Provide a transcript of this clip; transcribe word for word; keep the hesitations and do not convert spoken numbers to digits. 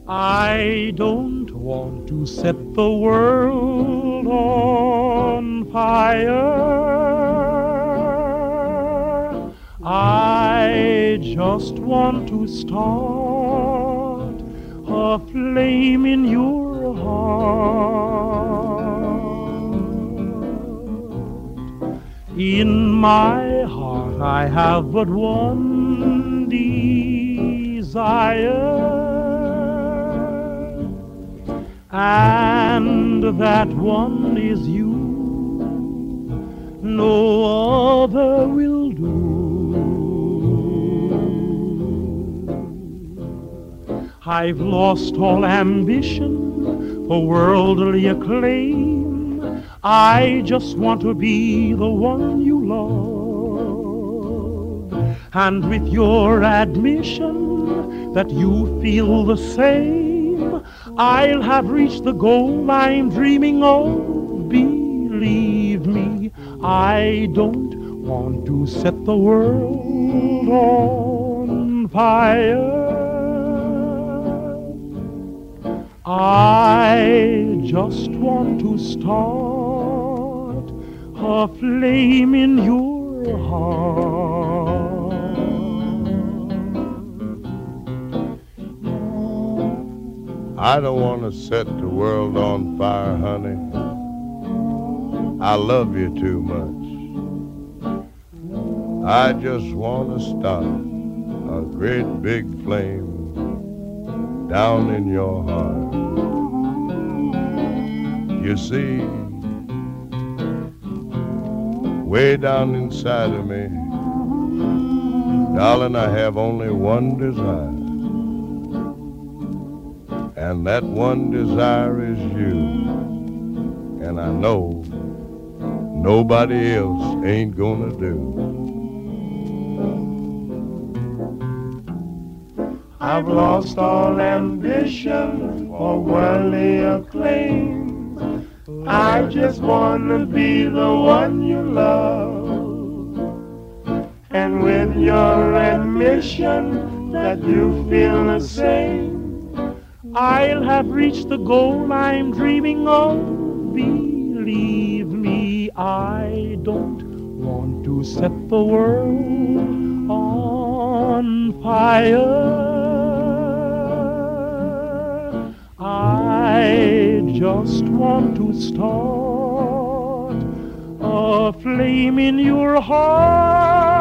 I don't want to set the world on fire. I just want to start a flame in your heart. In my heart I have but one desire, and that one is you. No other will do. I've lost all ambition for worldly acclaim. I just want to be the one you love, and with your admission that you feel the same, I'll have reached the goal I'm dreaming of. Believe me, I don't want to set the world on fire. I just want to start a flame in your heart. I don't want to set the world on fire, honey. I love you too much. I just want to start a great big flame down in your heart. You see, way down inside of me, darling, I have only one desire. And that one desire is you. And I know nobody else ain't gonna do. I've lost all ambition for worldly acclaim. I just wanna be the one you love. And with your admission that you feel the same, I'll have reached the goal I'm dreaming of. Believe me, I don't want to set the world on fire. I just want to start a flame in your heart.